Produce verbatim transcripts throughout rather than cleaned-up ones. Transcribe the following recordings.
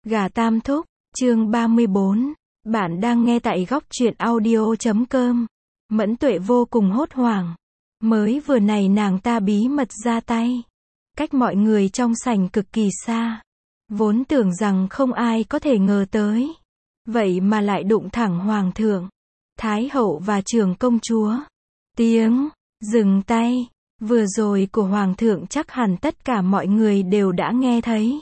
Gà Tam Thúc, chương ba mươi bốn. Bạn đang nghe tại góc truyện audio chấm com. Mẫn Tuệ vô cùng hốt hoảng. Mới vừa này nàng ta bí mật ra tay. Cách mọi người trong sảnh cực kỳ xa. Vốn tưởng rằng không ai có thể ngờ tới. Vậy mà lại đụng thẳng Hoàng thượng, Thái hậu và trưởng công chúa. Tiếng dừng tay vừa rồi của Hoàng thượng chắc hẳn tất cả mọi người đều đã nghe thấy.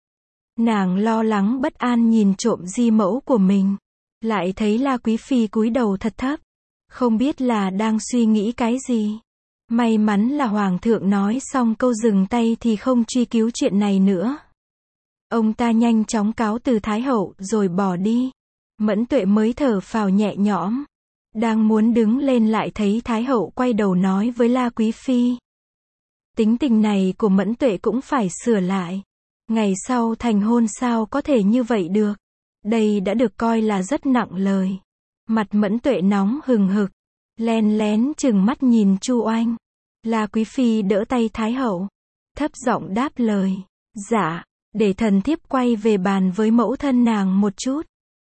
Nàng lo lắng bất an nhìn trộm di mẫu của mình. Lại thấy La Quý Phi cúi đầu thật thấp. Không biết là đang suy nghĩ cái gì. May mắn là Hoàng thượng nói xong câu dừng tay thì không truy cứu chuyện này nữa. Ông ta nhanh chóng cáo từ Thái hậu rồi bỏ đi. Mẫn Tuệ mới thở phào nhẹ nhõm. Đang muốn đứng lên lại thấy Thái hậu quay đầu nói với La Quý Phi. Tính tình này của Mẫn Tuệ cũng phải sửa lại. Ngày sau thành hôn sao có thể như vậy được. Đây đã được coi là rất nặng lời. Mặt Mẫn Tuệ nóng hừng hực. Len lén chừng mắt nhìn Chu Oanh. La Quý Phi đỡ tay Thái hậu. Thấp giọng đáp lời. Dạ, để thần thiếp quay về bàn với mẫu thân nàng một chút.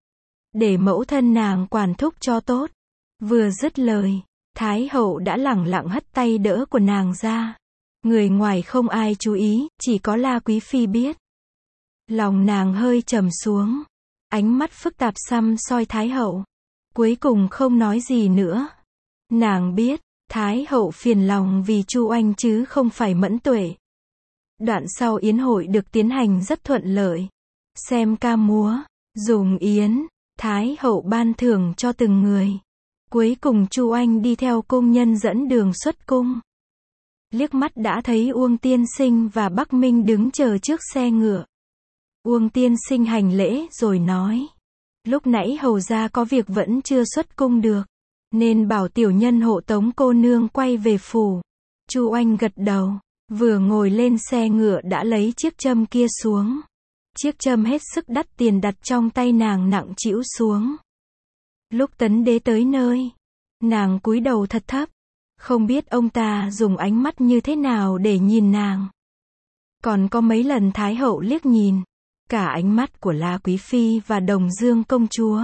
Để mẫu thân nàng quản thúc cho tốt. Vừa dứt lời, Thái hậu đã lẳng lặng hất tay đỡ của nàng ra. Người ngoài không ai chú ý, chỉ có La Quý Phi biết. Lòng nàng hơi trầm xuống. Ánh mắt phức tạp săm soi Thái hậu. Cuối cùng không nói gì nữa. Nàng biết, Thái hậu phiền lòng vì Chu Oanh chứ không phải Mẫn Tuệ. Đoạn sau yến hội được tiến hành rất thuận lợi. Xem ca múa, dùng yến, Thái hậu ban thưởng cho từng người. Cuối cùng Chu Oanh đi theo cung nhân dẫn đường xuất cung. Liếc mắt đã thấy Uông Tiên Sinh và Bắc Minh đứng chờ trước xe ngựa. Uông Tiên Sinh hành lễ rồi nói. Lúc nãy hầu gia có việc vẫn chưa xuất cung được. Nên bảo tiểu nhân hộ tống cô nương quay về phủ. Chu Oanh gật đầu. Vừa ngồi lên xe ngựa đã lấy chiếc châm kia xuống. Chiếc châm hết sức đắt tiền đặt trong tay nàng nặng trĩu xuống. Lúc Tấn Đế tới nơi, nàng cúi đầu thật thấp. Không biết ông ta dùng ánh mắt như thế nào để nhìn nàng. Còn có mấy lần Thái hậu liếc nhìn. Cả ánh mắt của La Quý Phi và Đồng Dương công chúa.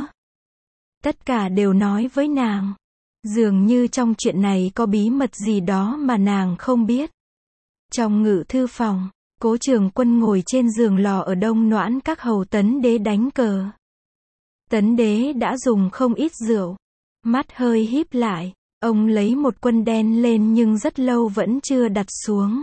Tất cả đều nói với nàng. Dường như trong chuyện này có bí mật gì đó mà nàng không biết. Trong ngự thư phòng, Cố Trường Quân ngồi trên giường lò ở Đông Noãn các hầu Tấn Đế đánh cờ. Tấn Đế đã dùng không ít rượu. Mắt hơi híp lại. Ông lấy một quân đen lên nhưng rất lâu vẫn chưa đặt xuống.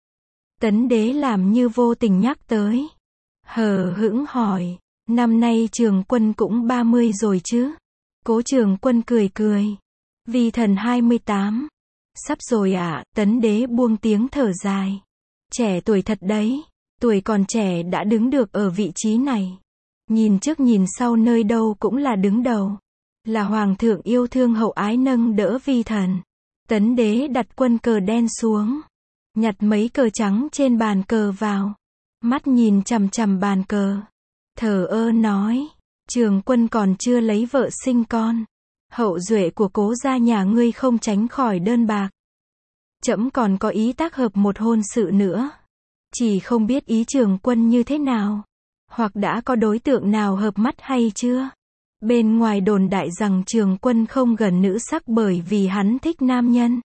Tấn Đế làm như vô tình nhắc tới. Hờ hững hỏi. Năm nay Trường Quân cũng ba mươi rồi chứ? Cố Trường Quân cười cười. Vi thần hai mươi tám. Sắp rồi ạ, à, Tấn Đế buông tiếng thở dài. Trẻ tuổi thật đấy. Tuổi còn trẻ đã đứng được ở vị trí này. Nhìn trước nhìn sau nơi đâu cũng là đứng đầu. Là Hoàng thượng yêu thương hậu ái nâng đỡ vi thần. Tấn Đế đặt quân cờ đen xuống. Nhặt mấy cờ trắng trên bàn cờ vào. Mắt nhìn chằm chằm bàn cờ. Thờ ơ nói. Trường Quân còn chưa lấy vợ sinh con. Hậu duệ của Cố gia nhà ngươi không tránh khỏi đơn bạc. Trẫm còn có ý tác hợp một hôn sự nữa. Chỉ không biết ý Trường Quân như thế nào. Hoặc đã có đối tượng nào hợp mắt hay chưa? Bên ngoài đồn đại rằng Trường Quân không gần nữ sắc bởi vì hắn thích nam nhân.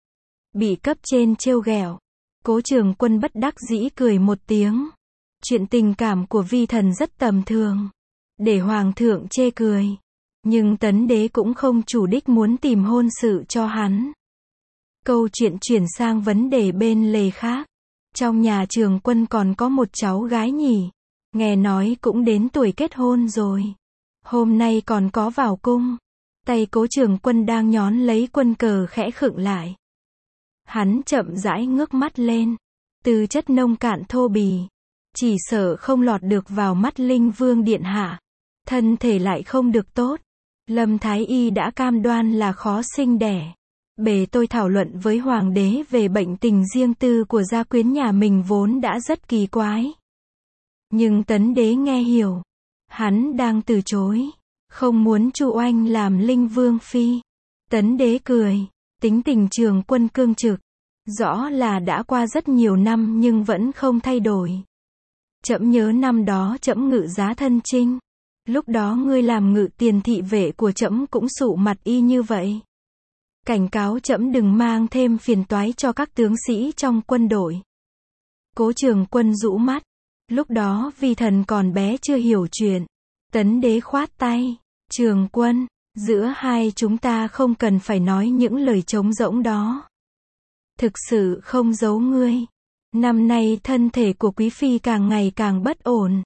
Bị cấp trên trêu ghẹo. Cố Trường Quân bất đắc dĩ cười một tiếng. Chuyện tình cảm của vi thần rất tầm thường. Để Hoàng thượng chê cười. Nhưng Tấn Đế cũng không chủ đích muốn tìm hôn sự cho hắn. Câu chuyện chuyển sang vấn đề bên lề khác. Trong nhà Trường Quân còn có một cháu gái nhỉ. Nghe nói cũng đến tuổi kết hôn rồi. Hôm nay còn có vào cung. Tay Cố Trường Quân đang nhón lấy quân cờ khẽ khựng lại. Hắn chậm rãi ngước mắt lên. Tư chất nông cạn thô bì. Chỉ sợ không lọt được vào mắt Linh Vương điện hạ. Thân thể lại không được tốt. Lâm Thái Y đã cam đoan là khó sinh đẻ. Bề tôi thảo luận với Hoàng đế về bệnh tình riêng tư của gia quyến nhà mình vốn đã rất kỳ quái. Nhưng Tấn Đế nghe hiểu. Hắn đang từ chối. Không muốn Chu Oanh làm Linh Vương phi. Tấn Đế cười. Tính tình Trường Quân cương trực. Rõ là đã qua rất nhiều năm nhưng vẫn không thay đổi. Trẫm nhớ năm đó trẫm ngự giá thân chinh. Lúc đó ngươi làm ngự tiền thị vệ của trẫm cũng sụ mặt y như vậy. Cảnh cáo trẫm đừng mang thêm phiền toái cho các tướng sĩ trong quân đội. Cố Trường Quân rũ mắt. Lúc đó Vi Thần còn bé chưa hiểu chuyện. Tấn đế khoát tay. Trường Quân, giữa hai chúng ta không cần phải nói những lời trống rỗng đó. Thực sự không giấu ngươi. Năm nay thân thể của quý phi càng ngày càng bất ổn.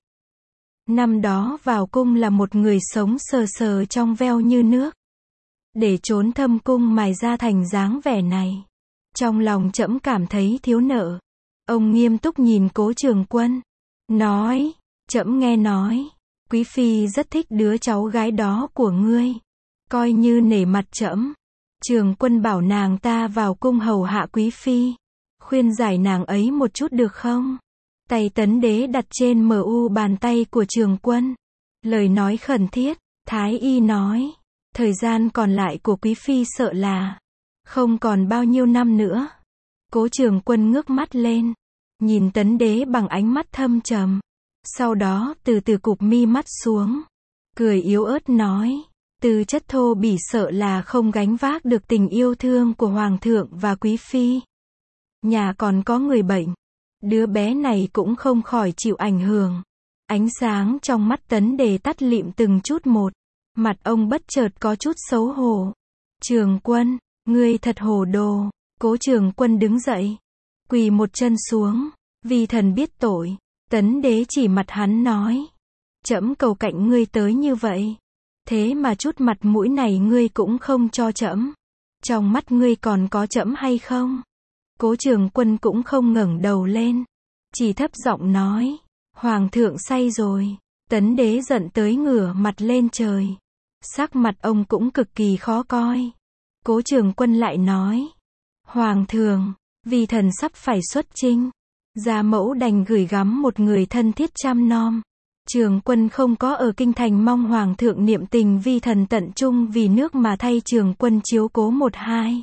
Năm đó vào cung là một người sống sờ sờ trong veo như nước. Để trốn thâm cung mài ra thành dáng vẻ này. Trong lòng trẫm cảm thấy thiếu nợ. Ông nghiêm túc nhìn Cố Trường Quân. Nói, trẫm nghe nói, quý phi rất thích đứa cháu gái đó của ngươi. Coi như nể mặt trẫm. Trường Quân bảo nàng ta vào cung hầu hạ quý phi. Khuyên giải nàng ấy một chút được không? Tay Tấn đế đặt trên mờ u bàn tay của Trường Quân. Lời nói khẩn thiết, Thái y nói. Thời gian còn lại của quý phi sợ là không còn bao nhiêu năm nữa. Cố Trường Quân ngước mắt lên. Nhìn Tấn đế bằng ánh mắt thâm trầm. Sau đó từ từ cụp mi mắt xuống. Cười yếu ớt nói. Tư chất thô bỉ sợ là không gánh vác được tình yêu thương của Hoàng thượng và quý phi. Nhà còn có người bệnh. Đứa bé này cũng không khỏi chịu ảnh hưởng. Ánh sáng trong mắt Tấn đế tắt lịm từng chút một. Mặt ông bất chợt có chút xấu hổ. Trường Quân, ngươi thật hồ đồ. Cố Trường Quân đứng dậy. Quỳ một chân xuống. Vi thần biết tội. Tấn đế chỉ mặt hắn nói. Trẫm cầu cạnh ngươi tới như vậy. Thế mà chút mặt mũi này ngươi cũng không cho trẫm. Trong mắt ngươi còn có trẫm hay không? Cố Trường Quân cũng không ngẩng đầu lên. Chỉ thấp giọng nói. Hoàng thượng say rồi. Tấn đế giận tới ngửa mặt lên trời. Sắc mặt ông cũng cực kỳ khó coi. Cố Trường Quân lại nói. Hoàng thượng, vì thần sắp phải xuất chinh. Gia mẫu đành gửi gắm một người thân thiết chăm nom. Trường Quân không có ở kinh thành, mong Hoàng thượng niệm tình vi thần tận trung vì nước mà thay Trường Quân chiếu cố một hai.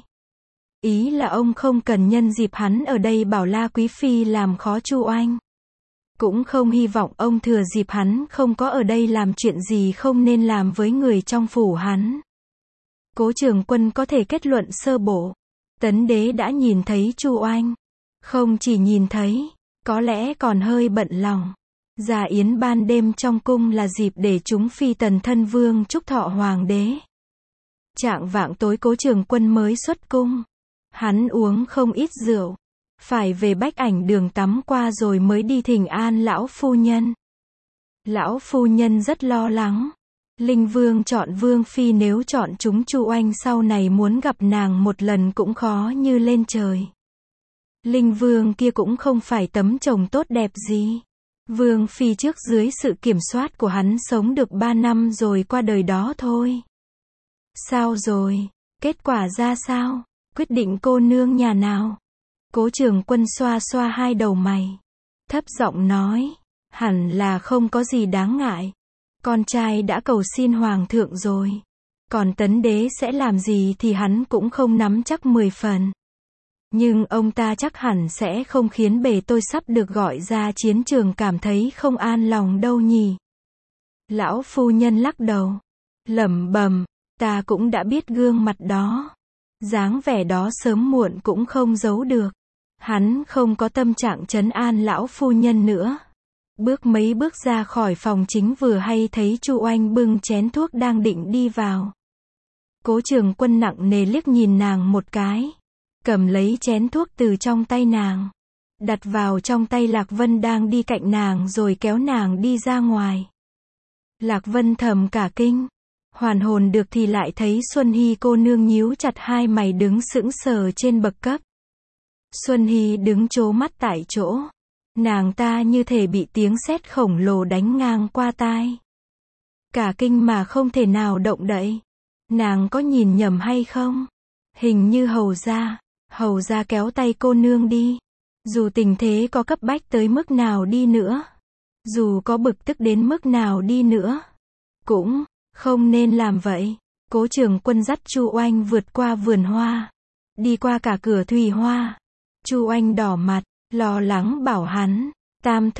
Ý là ông không cần nhân dịp hắn ở đây bảo La quý phi làm khó Chu Oanh. Cũng không hy vọng ông thừa dịp hắn không có ở đây làm chuyện gì không nên làm với người trong phủ hắn. Cố Trường Quân có thể kết luận sơ bộ. Tấn đế đã nhìn thấy Chu Oanh. Không chỉ nhìn thấy, có lẽ còn hơi bận lòng. Gia yến ban đêm trong cung là dịp để chúng phi tần thân vương chúc thọ hoàng đế. Trạng vạng tối Cố Trường Quân mới xuất cung. Hắn uống không ít rượu. Phải về Bách Ảnh Đường tắm qua rồi mới đi thỉnh an lão phu nhân. Lão phu nhân rất lo lắng. Linh Vương chọn Vương phi, nếu chọn chúng Chu Oanh sau này muốn gặp nàng một lần cũng khó như lên trời. Linh Vương kia cũng không phải tấm chồng tốt đẹp gì. Vương phi trước dưới sự kiểm soát của hắn sống được ba năm rồi qua đời đó thôi. Sao rồi? Kết quả ra sao? Quyết định cô nương nhà nào? Cố Trường Quân xoa xoa hai đầu mày. Thấp giọng nói. Hẳn là không có gì đáng ngại. Con trai đã cầu xin Hoàng thượng rồi. Còn Tấn đế sẽ làm gì thì hắn cũng không nắm chắc mười phần. Nhưng ông ta chắc hẳn sẽ không khiến bề tôi sắp được gọi ra chiến trường cảm thấy không an lòng đâu nhỉ. Lão phu nhân lắc đầu. Lẩm bẩm, ta cũng đã biết gương mặt đó. Dáng vẻ đó sớm muộn cũng không giấu được. Hắn không có tâm trạng trấn an lão phu nhân nữa. Bước mấy bước ra khỏi phòng chính vừa hay thấy Chu Oanh bưng chén thuốc đang định đi vào. Cố Trường Quân nặng nề liếc nhìn nàng một cái. Cầm lấy chén thuốc từ trong tay nàng. Đặt vào trong tay Lạc Vân đang đi cạnh nàng rồi kéo nàng đi ra ngoài. Lạc Vân thầm cả kinh. Hoàn hồn được thì lại thấy Xuân Hy cô nương nhíu chặt hai mày đứng sững sờ trên bậc cấp. Xuân Hy đứng trố mắt tại chỗ. Nàng ta như thể bị tiếng sét khổng lồ đánh ngang qua tai. Cả kinh mà không thể nào động đậy. Nàng có nhìn nhầm hay không? Hình như hầu gia. Hầu gia kéo tay cô nương đi. Dù tình thế có cấp bách tới mức nào đi nữa. Dù có bực tức đến mức nào đi nữa. Cũng không nên làm vậy. Cố Trường Quân dắt Chu Oanh vượt qua vườn hoa. Đi qua cả cửa thủy hoa. Chu Oanh đỏ mặt, lo lắng bảo hắn. Tam thúc,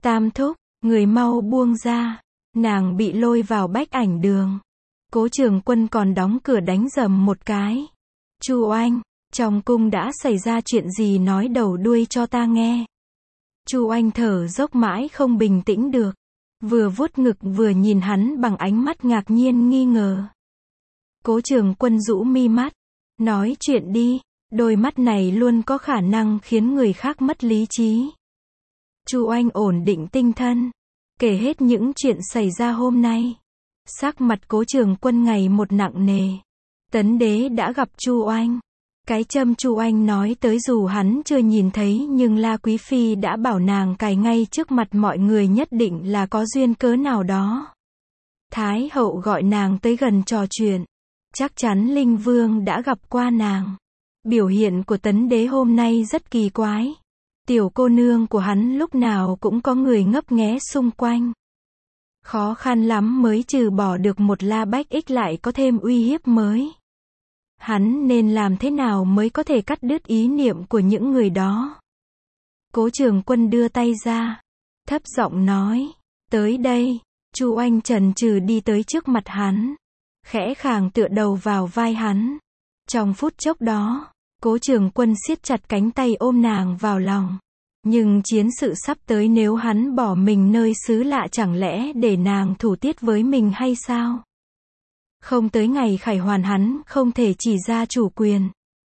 Tam thúc, người mau buông ra. Nàng bị lôi vào bách ảnh đường. Cố Trường Quân còn đóng cửa đánh rầm một cái. Chu Oanh, trong cung đã xảy ra chuyện gì nói đầu đuôi cho ta nghe. Chu Oanh thở dốc mãi không bình tĩnh được. Vừa vuốt ngực vừa nhìn hắn bằng ánh mắt ngạc nhiên nghi ngờ. Cố Trường Quân rũ mi mắt. Nói chuyện đi, đôi mắt này luôn có khả năng khiến người khác mất lý trí. Chu Oanh ổn định tinh thần, kể hết những chuyện xảy ra hôm nay. Sắc mặt Cố Trường Quân ngày một nặng nề. Tấn đế đã gặp Chu Oanh. Cái châm Chu Oanh nói tới dù hắn chưa nhìn thấy nhưng La Quý Phi đã bảo nàng cài ngay trước mặt mọi người nhất định là có duyên cớ nào đó. Thái hậu gọi nàng tới gần trò chuyện. Chắc chắn Linh Vương đã gặp qua nàng. Biểu hiện của Tấn đế hôm nay rất kỳ quái. Tiểu cô nương của hắn lúc nào cũng có người ngấp nghé xung quanh. Khó khăn lắm mới trừ bỏ được một La Bách Ích lại có thêm uy hiếp mới. Hắn nên làm thế nào mới có thể cắt đứt ý niệm của những người đó? Cố Trường Quân đưa tay ra, thấp giọng nói, tới đây. Chu Oanh chần chừ đi tới trước mặt hắn, khẽ khàng tựa đầu vào vai hắn. Trong phút chốc đó, Cố Trường Quân siết chặt cánh tay ôm nàng vào lòng. Nhưng chiến sự sắp tới, nếu hắn bỏ mình nơi xứ lạ chẳng lẽ để nàng thủ tiết với mình hay sao? Không tới ngày khải hoàn hắn không thể chỉ ra chủ quyền.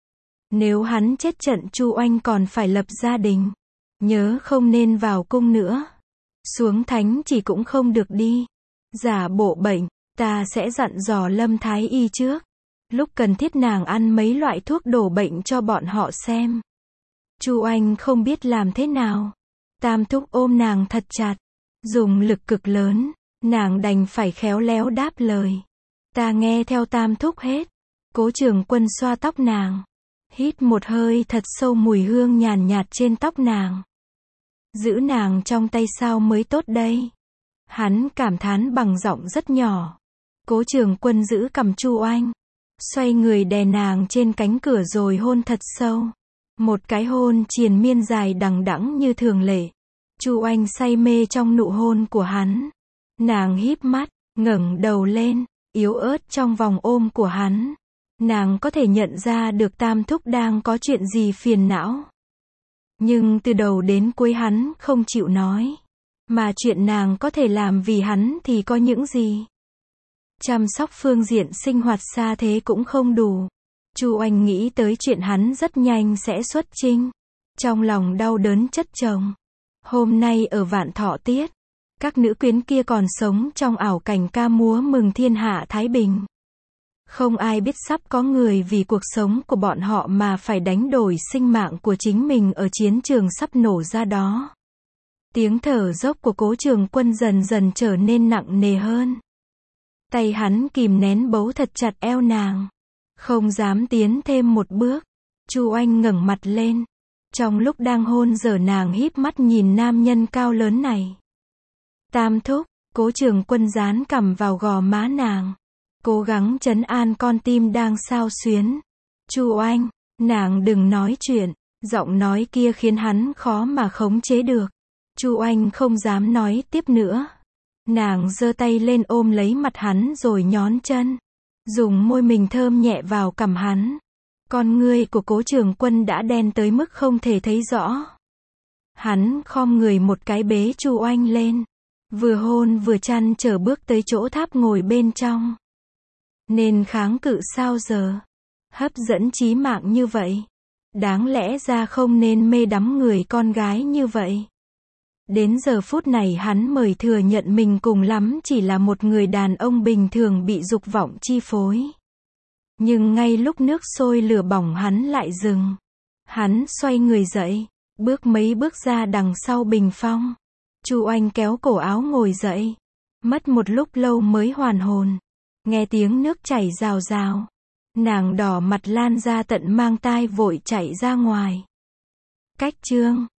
Nếu hắn chết trận Chu Oanh còn phải lập gia đình. Nhớ không nên vào cung nữa. Xuống thánh chỉ cũng không được đi. Giả bộ bệnh, ta sẽ dặn dò Lâm Thái Y trước. Lúc cần thiết nàng ăn mấy loại thuốc đổ bệnh cho bọn họ xem. Chu Oanh không biết làm thế nào. Tam thúc ôm nàng thật chặt. Dùng lực cực lớn, nàng đành phải khéo léo đáp lời. Ta nghe theo Tam thúc hết. Cố Trường Quân xoa tóc nàng. Hít một hơi thật sâu mùi hương nhàn nhạt trên tóc nàng. Giữ nàng trong tay sao mới tốt đây? Hắn cảm thán bằng giọng rất nhỏ. Cố Trường Quân giữ cằm Chu Oanh. Xoay người đè nàng trên cánh cửa rồi hôn thật sâu. Một cái hôn triền miên dài đằng đẵng như thường lệ. Chu Oanh say mê trong nụ hôn của hắn. Nàng híp mắt, ngẩng đầu lên, yếu ớt trong vòng ôm của hắn. Nàng có thể nhận ra được Tam thúc đang có chuyện gì phiền não. Nhưng từ đầu đến cuối hắn không chịu nói. Mà chuyện nàng có thể làm vì hắn thì có những gì? Chăm sóc phương diện sinh hoạt xa thế cũng không đủ. Chu Oanh nghĩ tới chuyện hắn rất nhanh sẽ xuất chinh. Trong lòng đau đớn chất chồng. Hôm nay ở Vạn Thọ Tiết, các nữ quyến kia còn sống trong ảo cảnh ca múa mừng thiên hạ thái bình. Không ai biết sắp có người vì cuộc sống của bọn họ mà phải đánh đổi sinh mạng của chính mình ở chiến trường sắp nổ ra đó. Tiếng thở dốc của Cố Trường Quân dần dần trở nên nặng nề hơn. Tay hắn kìm nén bấu thật chặt eo nàng. Không dám tiến thêm một bước. Chu Oanh ngẩng mặt lên. Trong lúc đang hôn dở nàng híp mắt nhìn nam nhân cao lớn này. Tam thúc, Cố Trường Quân dán cằm vào gò má nàng. Cố gắng trấn an con tim đang xao xuyến. Chu Oanh, nàng đừng nói chuyện. Giọng nói kia khiến hắn khó mà khống chế được. Chu Oanh không dám nói tiếp nữa. Nàng giơ tay lên ôm lấy mặt hắn rồi nhón chân. Dùng môi mình thơm nhẹ vào cằm hắn. Con ngươi của Cố Trường Quân đã đen tới mức không thể thấy rõ. Hắn khom người một cái bế Chu Oanh lên. Vừa hôn vừa chăn trở bước tới chỗ tháp ngồi bên trong. Nên kháng cự sao giờ? Hấp dẫn chí mạng như vậy. Đáng lẽ ra không nên mê đắm người con gái như vậy. Đến giờ phút này hắn mới thừa nhận mình cùng lắm chỉ là một người đàn ông bình thường bị dục vọng chi phối. Nhưng ngay lúc nước sôi lửa bỏng hắn lại dừng. Hắn xoay người dậy, bước mấy bước ra đằng sau bình phong. Chu Oanh kéo cổ áo ngồi dậy. Mất một lúc lâu mới hoàn hồn. Nghe tiếng nước chảy rào rào. Nàng đỏ mặt lan ra tận mang tai vội chạy ra ngoài. Cách chương